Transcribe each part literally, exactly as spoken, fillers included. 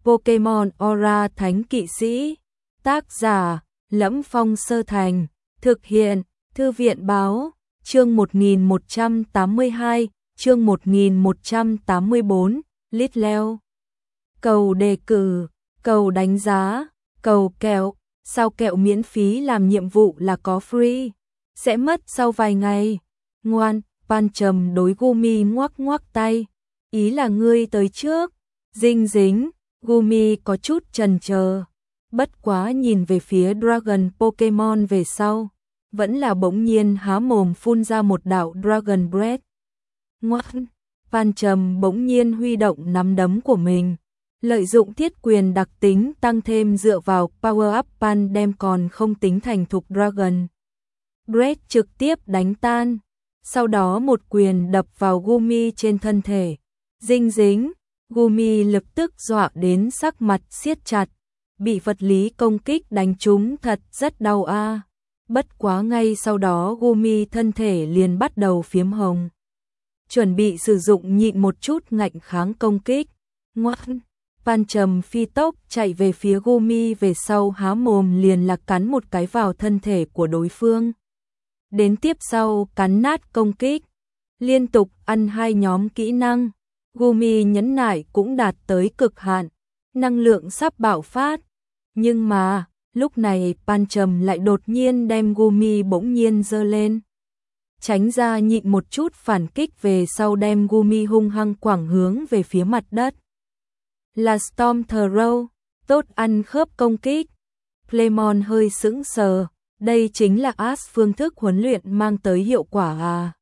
Pokemon Aura Thánh Kỵ Sĩ. Tác giả: Lẫm Phong Sơ Thành. Thực hiện: Thư viện báo. Chương một nghìn một trăm tám mươi hai, chương một nghìn một trăm tám mươi bốn, Litleo. Cầu đề cử, cầu đánh giá, cầu kẹo, sao kẹo miễn phí làm nhiệm vụ là có free, sẽ mất sau vài ngày. Ngoan, Pancham đối Gumi ngoắc ngoắc tay, ý là ngươi tới trước. Dinh dính, Gumi có chút chần chờ, bất quá nhìn về phía Dragon Pokemon về sau, vẫn là bỗng nhiên há mồm phun ra một đạo Dragon Breath. Ngoan, Pancham bỗng nhiên huy động nắm đấm của mình, lợi dụng thiết quyền đặc tính tăng thêm dựa vào Power Up Pan đem còn không tính thành thục Dragon Breath trực tiếp đánh tan, sau đó một quyền đập vào Gumi trên thân thể. Dinh dính, Gumi lập tức dọa đến sắc mặt siết chặt, bị vật lý công kích đánh trúng thật rất đau a. À. Bất quá ngay sau đó Gumi thân thể liền bắt đầu phiếm hồng, chuẩn bị sử dụng nhịn một chút ngạnh kháng công kích. Ngoan, Pancham phi tốc chạy về phía Gumi về sau há mồm liền là cắn một cái vào thân thể của đối phương. Đến tiếp sau cắn nát công kích, liên tục ăn hai nhóm kỹ năng. Gumi nhẫn nại cũng đạt tới cực hạn, năng lượng sắp bạo phát. Nhưng mà, lúc này Pancham lại đột nhiên đem Gumi bỗng nhiên giơ lên, tránh ra nhịn một chút phản kích về sau đem Gumi hung hăng quẳng hướng về phía mặt đất. Là Storm Throw, tốt ăn khớp công kích. Playmon hơi sững sờ, đây chính là Ash phương thức huấn luyện mang tới hiệu quả à.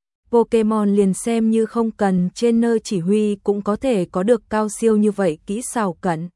Pokemon liền xem như không cần trên nơi chỉ huy cũng có thể có được cao siêu như vậy kỹ xảo cận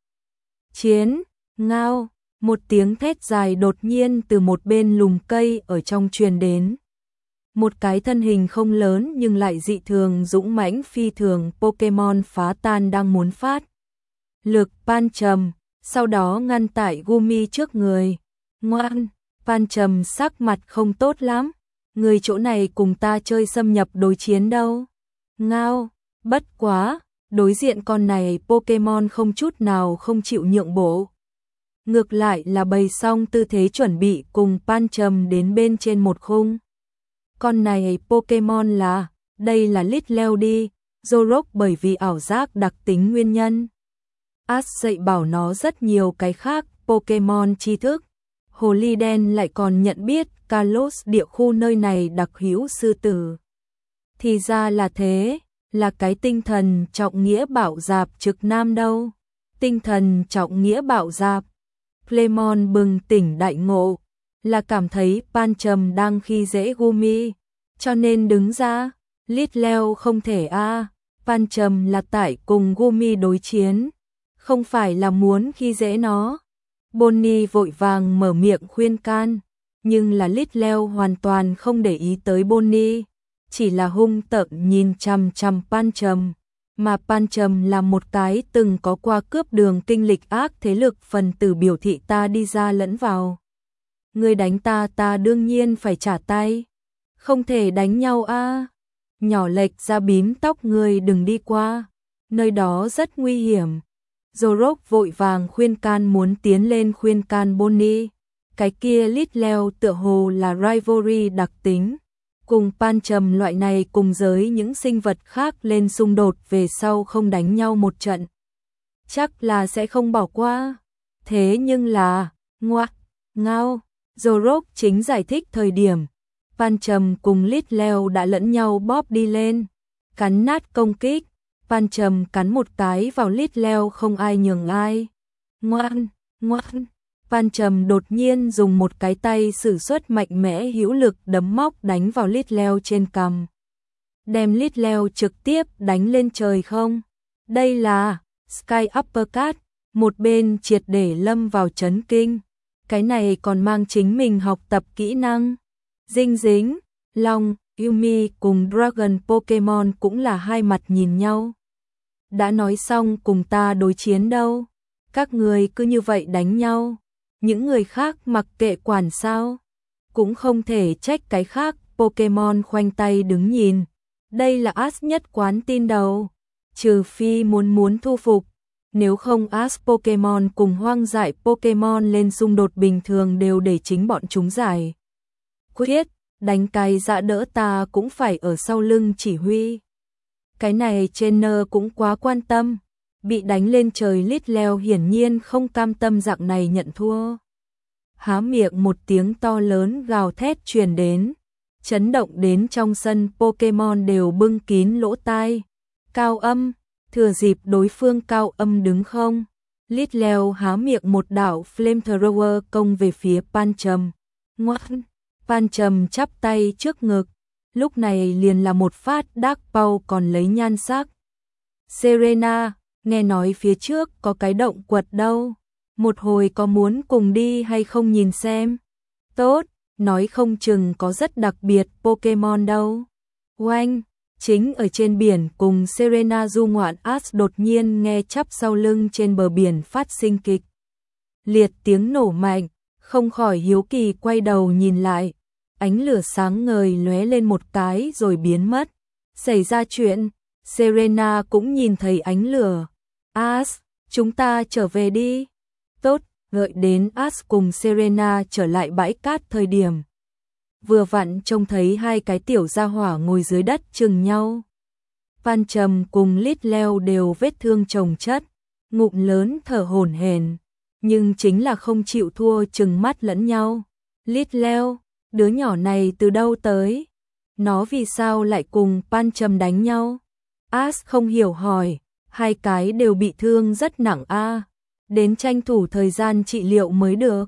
chiến. Ngao, một tiếng thét dài đột nhiên từ một bên lùm cây ở trong truyền đến. Một cái thân hình không lớn nhưng lại dị thường dũng mãnh phi thường Pokemon phá tan đang muốn phát lực Pancham, sau đó ngăn tại Gumi trước người. Ngoan, Pancham sắc mặt không tốt lắm, người chỗ này cùng ta chơi xâm nhập đối chiến đâu. Ngao, bất quá, đối diện con này Pokemon không chút nào không chịu nhượng bộ. Ngược lại là bày xong tư thế chuẩn bị cùng Pancham đến bên trên một khung. Con này Pokemon là, đây là Litleo đi, Zorok bởi vì ảo giác đặc tính nguyên nhân. Ash dạy bảo nó rất nhiều cái khác Pokemon tri thức. Hồ ly đen lại còn nhận biết Kalos địa khu nơi này đặc hữu sư tử. Thì ra là thế, là cái tinh thần trọng nghĩa bạo dạp trực nam đâu. Tinh thần trọng nghĩa bạo dạp. Playmon bừng tỉnh đại ngộ, là cảm thấy Pancham đang khi dễ Gumi, cho nên đứng ra. Litleo không thể a, à. Pancham là tại cùng Gumi đối chiến, không phải là muốn khi dễ nó. Bonnie vội vàng mở miệng khuyên can, nhưng là Litleo hoàn toàn không để ý tới Bonnie, chỉ là hung tợn nhìn chằm chằm Pancham, mà Pancham là một cái từng có qua cướp đường kinh lịch ác thế lực phần tử biểu thị ta đi ra lẫn vào. Ngươi đánh ta ta đương nhiên phải trả tay, không thể đánh nhau a. À. Nhỏ lệch ra bím tóc ngươi đừng đi qua, nơi đó rất nguy hiểm. Zorok vội vàng khuyên can muốn tiến lên khuyên can Bonnie. Cái kia Litleo tựa hồ là rivalry đặc tính, cùng Pancham loại này cùng giới những sinh vật khác lên xung đột về sau không đánh nhau một trận, chắc là sẽ không bỏ qua. Thế nhưng là, ngoác, ngao, Zorok chính giải thích thời điểm, Pancham cùng Litleo đã lẫn nhau bóp đi lên, cắn nát công kích. Pancham cắn một cái vào Litleo không ai nhường ai. Ngoan, ngoan. Pancham đột nhiên dùng một cái tay sử xuất mạnh mẽ hữu lực đấm móc đánh vào Litleo trên cằm, đem Litleo trực tiếp đánh lên trời không. Đây là Sky Uppercut, một bên triệt để lâm vào chấn kinh. Cái này còn mang chính mình học tập kỹ năng. Dinh dính, Long, Yumi cùng Dragon Pokemon cũng là hai mặt nhìn nhau. Đã nói xong cùng ta đối chiến đâu, các người cứ như vậy đánh nhau, những người khác mặc kệ quản sao, cũng không thể trách cái khác Pokemon khoanh tay đứng nhìn. Đây là Ash nhất quán tin đầu, trừ phi muốn muốn thu phục, Nếu không Ash Pokemon cùng hoang dại Pokemon lên xung đột bình thường đều để chính bọn chúng giải quyết, đánh cái dã đỡ ta cũng phải ở sau lưng chỉ huy. Cái này trainer cũng quá quan tâm, bị đánh lên trời Litleo hiển nhiên không cam tâm dạng này nhận thua. Há miệng một tiếng to lớn gào thét truyền đến, chấn động đến trong sân Pokemon đều bưng kín lỗ tai. Cao Âm, thừa dịp đối phương Cao Âm đứng không, Litleo há miệng một đạo Flamethrower công về phía Pancham. Ngoan, Pancham chắp tay trước ngực, lúc này liền là một phát Dark Paw còn lấy nhan sắc. Serena, nghe nói phía trước có cái động quật đâu, một hồi có muốn cùng đi hay không nhìn xem? Tốt, nói không chừng có rất đặc biệt Pokemon đâu. Oanh, chính ở trên biển cùng Serena du ngoạn, Ash đột nhiên nghe chắp sau lưng trên bờ biển phát sinh kịch liệt tiếng nổ mạnh, không khỏi hiếu kỳ quay đầu nhìn lại, ánh lửa sáng ngời lóe lên một cái rồi biến mất. Xảy ra chuyện, Serena cũng nhìn thấy ánh lửa. Ash, chúng ta trở về đi. Tốt, gợi đến Ash cùng Serena trở lại bãi cát thời điểm. Vừa vặn trông thấy hai cái tiểu gia hỏa ngồi dưới đất chừng nhau. Pancham cùng Litleo đều vết thương chồng chất, ngụm lớn thở hổn hển, nhưng chính là không chịu thua chừng mắt lẫn nhau. Litleo, đứa nhỏ này từ đâu tới? Nó vì sao lại cùng Pancham đánh nhau? Ash không hiểu hỏi, hai cái đều bị thương rất nặng a, à, đến tranh thủ thời gian trị liệu mới được.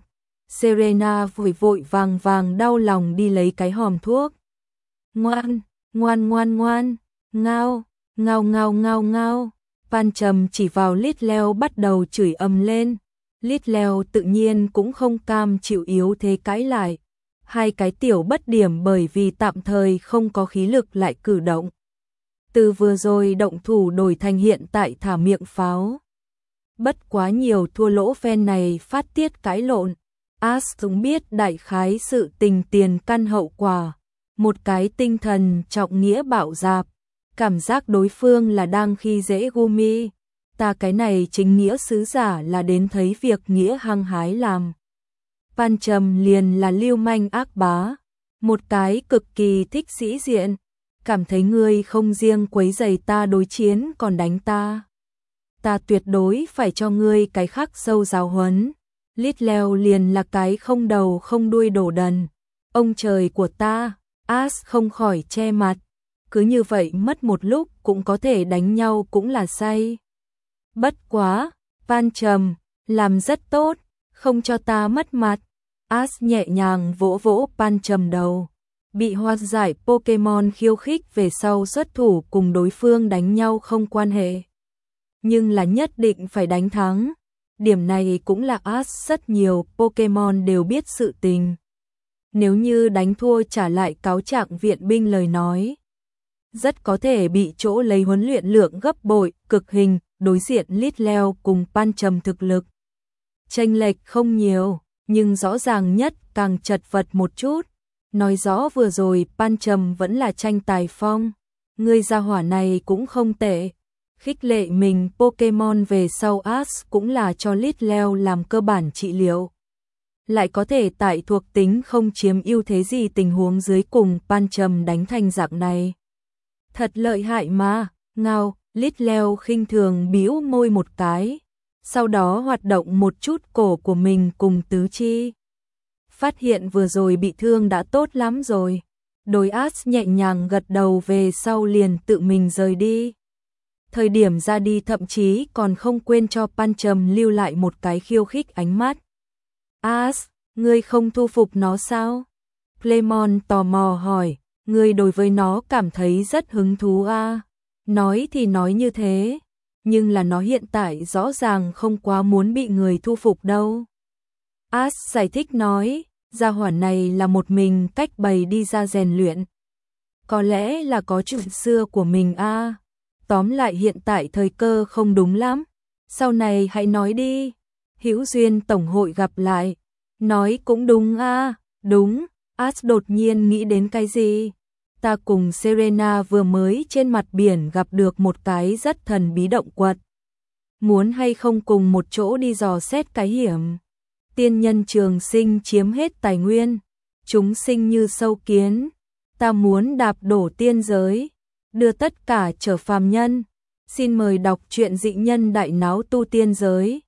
Serena vội vội vàng vàng đau lòng đi lấy cái hòm thuốc. Ngoan, ngoan ngoan ngoan, ngao, ngao ngao ngao ngao. Pancham chỉ vào Litleo bắt đầu chửi ầm lên. Litleo tự nhiên cũng không cam chịu yếu thế cãi lại. Hai cái tiểu bất điểm bởi vì tạm thời không có khí lực lại cử động. Từ vừa rồi động thủ đổi thành hiện tại thả miệng pháo. Bất quá nhiều thua lỗ phen này phát tiết cãi lộn. Ash cũng biết đại khái sự tình tiền căn hậu quả. Một cái tinh thần trọng nghĩa bạo dạp. Cảm giác đối phương là đang khi dễ Gumi. Ta cái này chính nghĩa sứ giả là đến thấy việc nghĩa hăng hái làm. Pancham liền là lưu manh ác bá. Một cái cực kỳ thích sĩ diện. Cảm thấy ngươi không riêng quấy rầy ta đối chiến còn đánh ta. Ta tuyệt đối phải cho ngươi cái khắc sâu giáo huấn. Litleo liền là cái không đầu không đuôi đổ đần. Ông trời của ta, Ash không khỏi che mặt. Cứ như vậy mất một lúc cũng có thể đánh nhau cũng là say. Bất quá, Pancham, làm rất tốt, không cho ta mất mặt. Ash nhẹ nhàng vỗ vỗ Pancham đầu. Bị hoa giải Pokemon khiêu khích về sau xuất thủ cùng đối phương đánh nhau không quan hệ. Nhưng là nhất định phải đánh thắng. Điểm này cũng là Ash rất nhiều Pokemon đều biết sự tình. Nếu như đánh thua trả lại cáo trạng viện binh lời nói, rất có thể bị chỗ lấy huấn luyện lượng gấp bội, cực hình, đối diện Litleo cùng Pancham thực lực. Chênh lệch không nhiều, nhưng rõ ràng nhất càng chật vật một chút. Nói rõ vừa rồi Pancham vẫn là tranh tài phong. Người gia hỏa này cũng không tệ. Khích lệ mình Pokemon về sau Ash cũng là cho Litleo làm cơ bản trị liệu. Lại có thể tại thuộc tính không chiếm ưu thế gì tình huống dưới cùng Pancham đánh thành dạng này. Thật lợi hại mà, ngao, Litleo khinh thường bĩu môi một cái. Sau đó hoạt động một chút cổ của mình cùng tứ chi. Phát hiện vừa rồi bị thương đã tốt lắm rồi. Đối Ash nhẹ nhàng gật đầu về sau liền tự mình rời đi. Thời điểm ra đi thậm chí còn không quên cho Pancham lưu lại một cái khiêu khích ánh mắt. Ash, ngươi không thu phục nó sao? Playmon tò mò hỏi, ngươi đối với nó cảm thấy rất hứng thú à? Nói thì nói như thế, nhưng là nó hiện tại rõ ràng không quá muốn bị người thu phục đâu. Ash giải thích nói, gia hỏa này là một mình cách bầy đi ra rèn luyện. Có lẽ là có chuyện xưa của mình à? Tóm lại hiện tại thời cơ không đúng lắm. Sau này hãy nói đi. Hữu duyên tổng hội gặp lại. Nói cũng đúng à, đúng. Ash đột nhiên nghĩ đến cái gì? Ta cùng Serena vừa mới trên mặt biển gặp được một cái rất thần bí động quật. muốn hay không cùng một chỗ đi dò xét cái hiểm. Tiên nhân trường sinh chiếm hết tài nguyên, chúng sinh như sâu kiến, ta muốn đạp đổ tiên giới, đưa tất cả trở phàm nhân. Xin mời đọc truyện Dị Nhân Đại Náo Tu Tiên Giới.